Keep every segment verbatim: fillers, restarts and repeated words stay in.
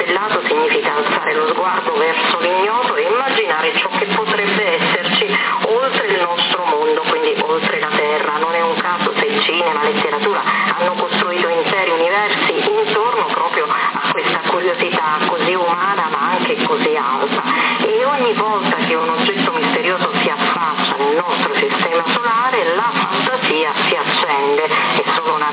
stellato significa alzare lo sguardo verso l'ignoto e immaginare ciò che potrebbe esserci oltre il nostro mondo, quindi oltre la Terra. Non è un caso se il cinema, la letteratura hanno costruito interi universi intorno proprio a questa curiosità così umana ma anche così alta. E ogni volta che un oggetto misterioso si affaccia nel nostro sistema solare, la fantasia si accende. È solo una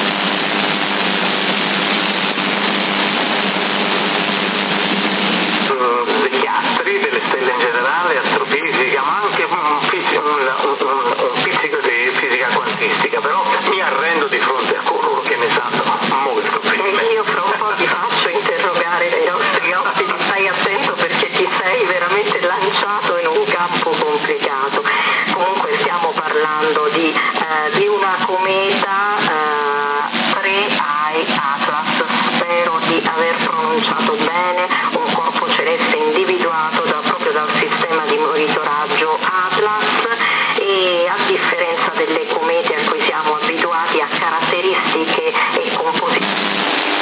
degli astri, delle stelle in generale, astrofisica, ma anche un, fisico, un, un, un pizzico di fisica quantistica, però mi arrendo di fronte a coloro che ne sanno molto bene. E io fra un po' ti faccio interrogare dai nostri ospiti, stai attento perché ti sei veramente lanciato in un campo complicato. Comunque stiamo parlando di, eh, di una cometa eh, tre I Atlas, spero di aver pronunciato bene, un corpo celeste individuato da, proprio dal sistema di monitoraggio Atlas, e a differenza delle comete a cui siamo abituati, ha caratteristiche e composizioni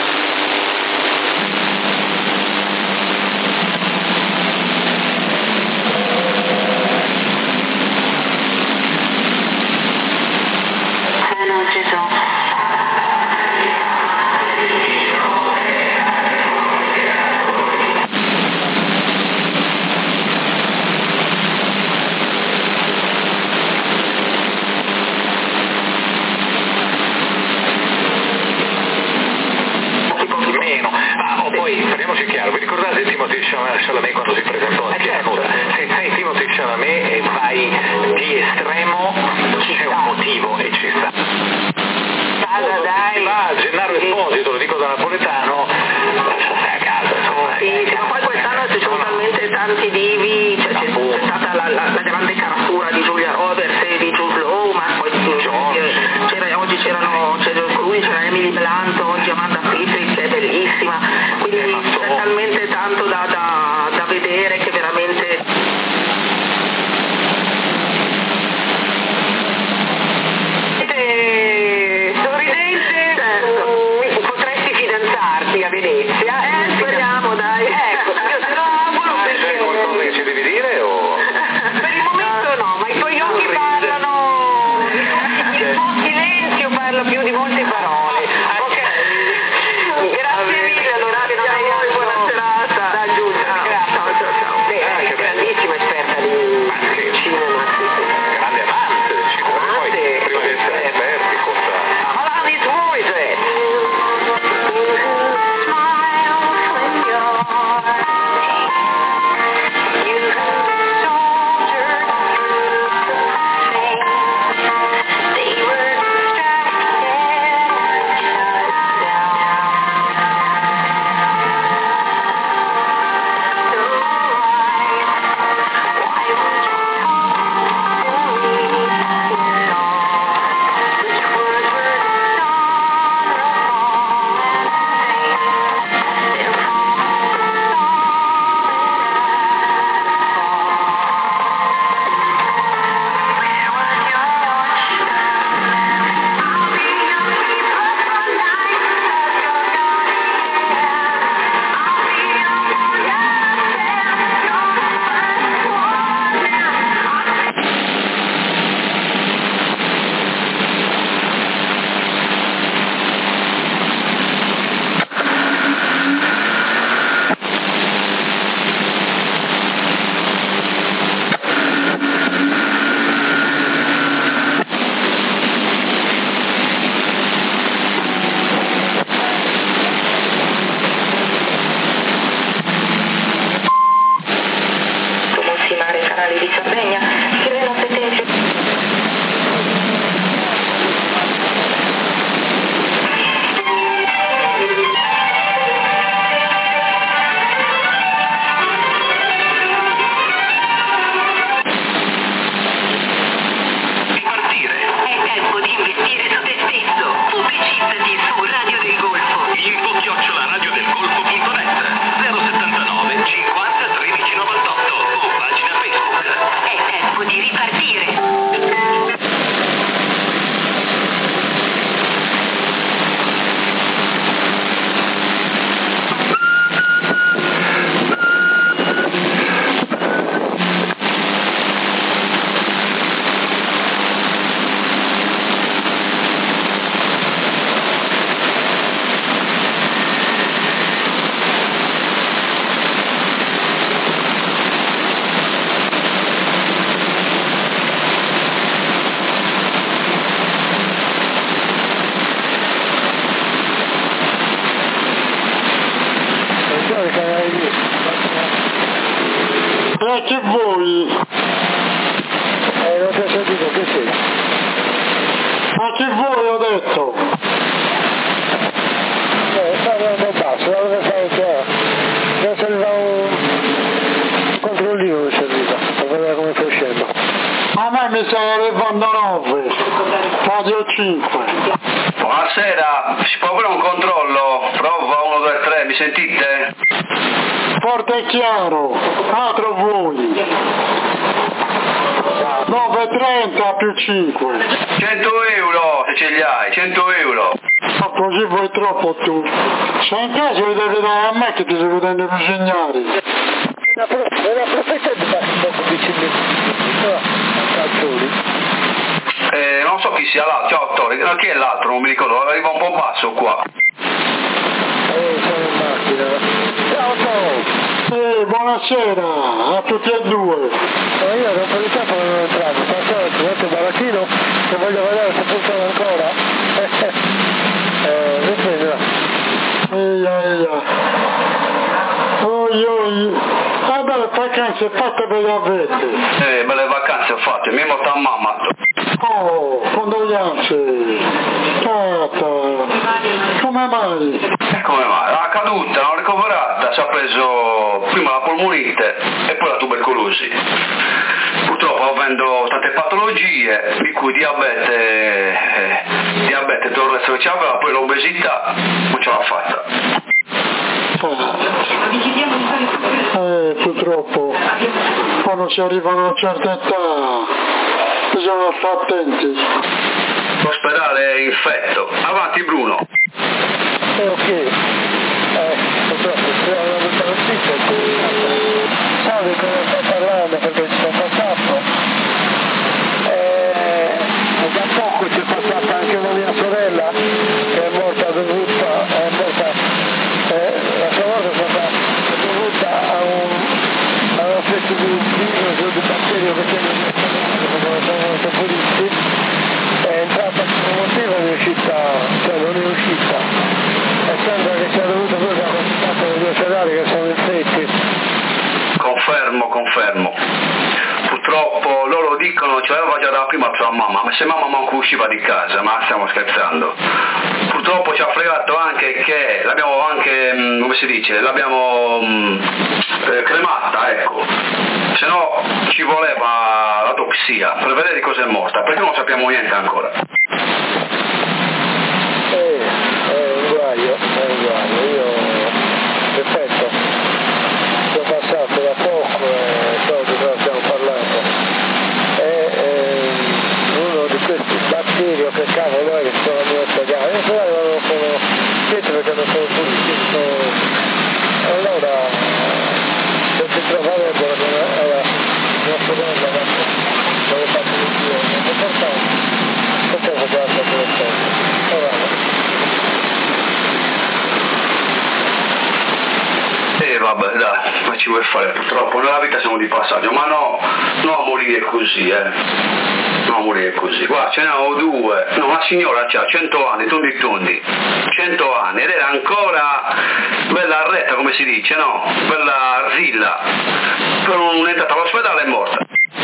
parliamoci chiaro, vi ricordate Timothée Chalamet quando si presentò a Chianuda? Se sei Timothée Chalamet e vai di estremo c'è un motivo e ci sta. Casa, dai. Va a Gennaro Esposito, lo dico da napoletano, stai a casa, insomma. Sì, ma poi quest'anno ci sono talmente tanti divi, cioè, c'è, c'è stata la, la, la grande caratura di Julia Roberts e di Jude Law, ma poi c'era, oggi c'erano, c'era lui, c'era Emily Blunt, oggi Amanda Seyfried, che è bellissima, quindi c'è talmente tanto da, da, da vedere che veramente... Sorridente, certo. Potresti fidanzarti a Venezia, eh? Speriamo, dai. Ecco, io te lo auguro perché... C'è qualcosa che ci devi dire o... Per il momento no, ma i tuoi occhi parlano... Il tuo silenzio parla più di molte parole. Ok. Grazie cinque. Buonasera, si può avere un controllo? Prova uno, due, tre, mi sentite? Forte e chiaro, altro voi. nove trenta più cinque. cento euro, se ce li hai, cento euro. Ma così vuoi troppo tu. Se in caso li devi dare a me che ti devo vedendo i segnali. La profetta di poco vicino Eh, non so chi sia l'altro, ciao Attore, no, chi è l'altro, non mi ricordo, arriva un po' basso qua. Eh, sono in macchina. Ciao Attore! Eh, buonasera a tutti e due. Ma io da un po' di tempo non ho entrato, faccio il cliente barattino che voglio vedere se funziona ancora. eh, riprendila. Eia, eia. Oi, oi. Ah, beh, vacanze fatte per gli avvetti. Eh, belle vacanze ho fatte, mi è morta mamma. Oh, condoglianze. Tata. Come mai? Come mai? La caduta, non ricoverata, ci ha preso prima la polmonite e poi la tubercolosi. Purtroppo avendo tante patologie, di cui diabete, eh, diabete, tutto il resto che c'aveva, poi l'obesità, non ce l'ha fatta. Eh, purtroppo, quando si arriva a una certa età, bisogna stare attenti. L'ospedale è infetto. Avanti Bruno. Eh, ok. Eh, purtroppo, speriamo una brutta notizia. Sai di cosa sto parlando perché ci sono passato. Eh, da poco ci è passata anche una mia sorella che è morta dovuta, è morta, eh, la sua morte è stata dovuta a un, a una specie di virus o di batterio che c'è nel mio stomaco, come sono molto puristi, è entrata per un motivo e è uscita, cioè non è uscita, e sembra che sia dovuto proprio a questo fatto degli ospedali che sono infetti. Confermo, confermo. Purtroppo loro dicono, ce l'aveva già da prima sua mamma, ma se mamma manco usciva di casa, ma stiamo scherzando. Purtroppo ci ha fregato anche che l'abbiamo anche, come si dice, l'abbiamo eh, cremata, ecco. Se no ci voleva l'autopsia per vedere di cosa è morta, perché non sappiamo niente ancora. Eh, è un guaio, è un guaio, io ripeto, sono passato da poco e so di cosa stiamo parlando. È, è uno di questi batteri che cavolo è che sono al mio ospedale, io però non sono dietro perché non sono puliti, sono... allora se si troverebbero alla nostra donna dove faccio il giro, non è importante, perché faccio la cosa Eh vabbè dai, ma ci vuoi fare, purtroppo nella vita siamo di passaggio, ma no, non a morire così, eh. Non a morire così. Guarda, ce ne ho due, no, una signora c'ha cento anni, tondi tondi, cento anni, ed era ancora bella arretta, come si dice, no? Bella arzilla. Però non è entrata all'ospedale e è morta.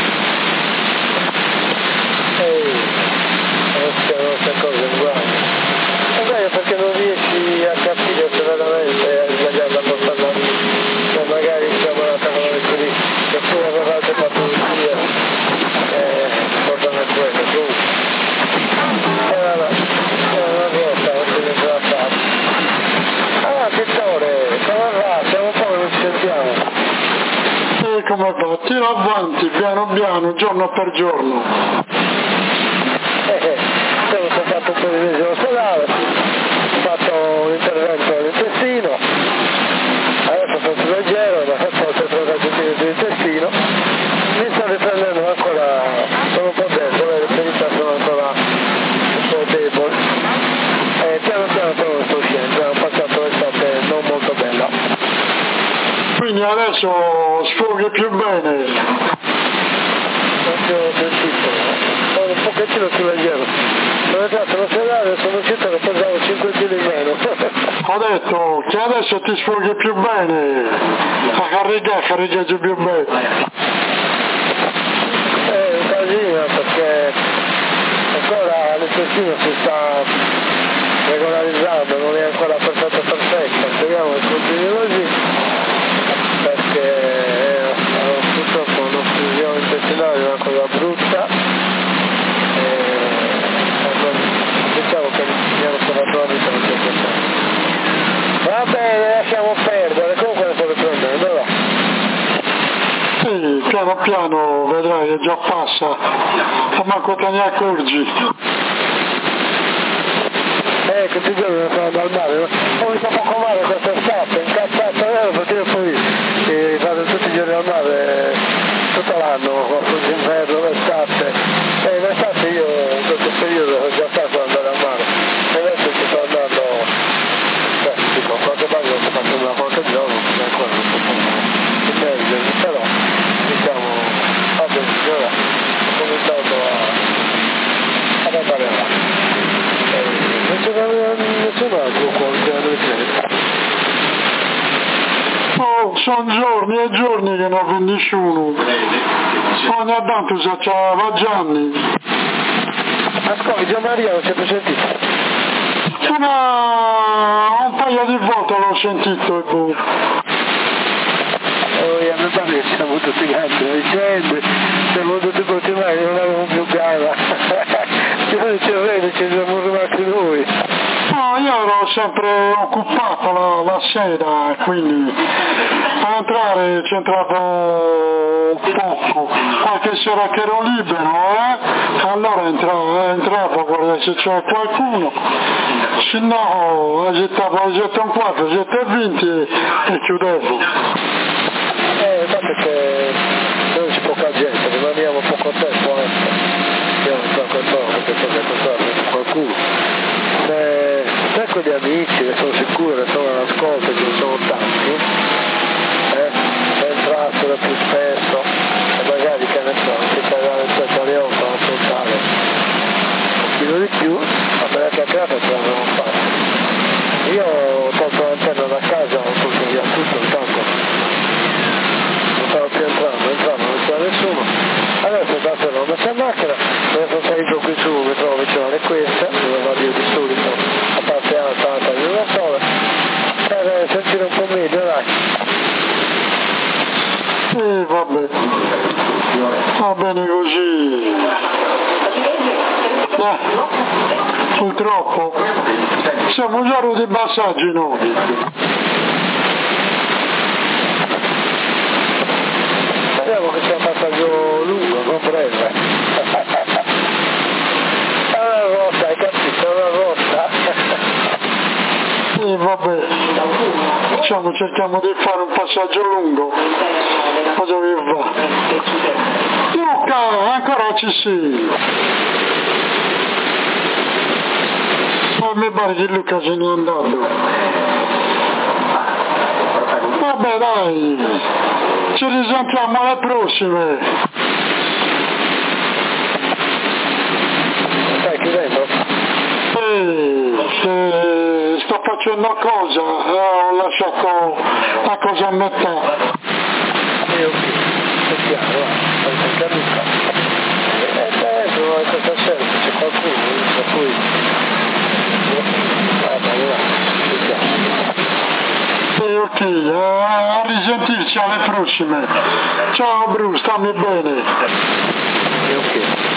Ehi, queste cose uguali. Vabbè, perché non riesci a capire severamente a sbagliare la portata e magari siamo andati con le così che poi aveva altre patologie e portano a quello tu era una, era una volta non si ne la fare. Ah, che tore, come va? Siamo un po' che non ci sentiamo. E come va? Tira avanti, piano piano, giorno per giorno. Eh, sono fatto un po' di mesi all'ospedale, ho fatto un intervento all'intestino, adesso sono più leggero, ma faccio altri trattamenti dell'intestino, mi sto riprendendo ancora, sono un po' debole, le ferite sono ancora un po' deboli, e piano piano però sto uscendo, ho passato l'estate non molto bella. Quindi adesso sfoghi più bene. Non ti ho sentito, sono un pochettino più leggero. Sono entrato all'ospedale e sono uscito che pesavo cinque chili in meno. Ho detto che adesso ti sfoghi più bene. A carreggiare, carreggiare più bene. È un casino perché ancora l'intestino si sta regolarizzando, non è ancora perfetto perfetto. Speriamo che continui così perché eh, purtroppo un'occlusione intestinale è una cosa brutta. E, piano vedrai che già passa, ma manco te ne accorgi. Eh, che ti giorni sono andato al mare, ho visto poco male quest'estate, incazzato io perché io poi eh, vado tutti i giorni al mare, tutto l'anno, forse l'inverno, l'estate, e l'estate io in questo periodo ho già fatto andare al mare, e adesso ci sto andando, beh, dico, quante volte ho fatto una volta al giorno, non ancora non so come immergermi, però diciamo, vabbè, ora ho cominciato a, ad andare là. Non c'era nessun altro qua, oh, sono giorni e giorni che non vedi nessuno. Ogni tanto si c'era Gianni. Ascolta, Gian Maria non si è più sentito? Una... un paio di volte l'ho sentito e boh. Oh, e a me pare che siamo tutti grandi vicende, siamo tutti continuati, non avevamo più gara. Io dicevo, vedi, ci siamo rimasti noi. No, io ero sempre occupato la, la sera, quindi a entrare c'entravo poco. Qualche sera che ero libero, eh? Allora entravo, entravo a guardare se c'era qualcuno, se no agitavo alle sette e un quarto, sette e venti e, e chiudevo. Eh, ma perché noi c'è poca gente, rimaniamo poco tempo, eh. Io non so quanto, perché so che qualcosa qualcuno. Se, se quegli amici, che sono sicuro che sono all'ascolto, che ne sono tanti, eh, se entrassero più spesso, e magari che ne so, si pagava il secariotto a portare un pochino di più, ma per la chiacchierata ce l'avevamo fatta. Io ho tolto l'antenna da casa, ho tolto via tutto, intanto non stavo più entrando, entrando, non c'era nessuno. Adesso dato l'ho messo in macchina, adesso sono salito qui su, mi trovo vicino alle queste, dove vado io di solito, a parte alta, alta di una sola, per sentire un po' meglio, dai. Sì, vabbè, va bene così. Eh, purtroppo siamo già di passaggi noi. Speriamo che sia un passaggio lungo, non breve. È una rotta, hai capito? È una rotta. Sì, vabbè, diciamo cerchiamo di fare un passaggio lungo. Cosa vi va? Luca, ancora ci sei? Oh, mi pare che Luca se n'è andato. Vabbè dai, ci risentiamo alle prossime. Stai chiudendo? Eh, eh, sto facendo cosa, eh, ho lasciato la cosa a metà. Io qui, sentiamo, va, stai cercando il caso. E adesso questa sera c'è qualcuno, per cui... Guarda, va, sentiamo. Sì, ok, a risentirci alle prossime. Ciao Bruce, stammi bene. Ok.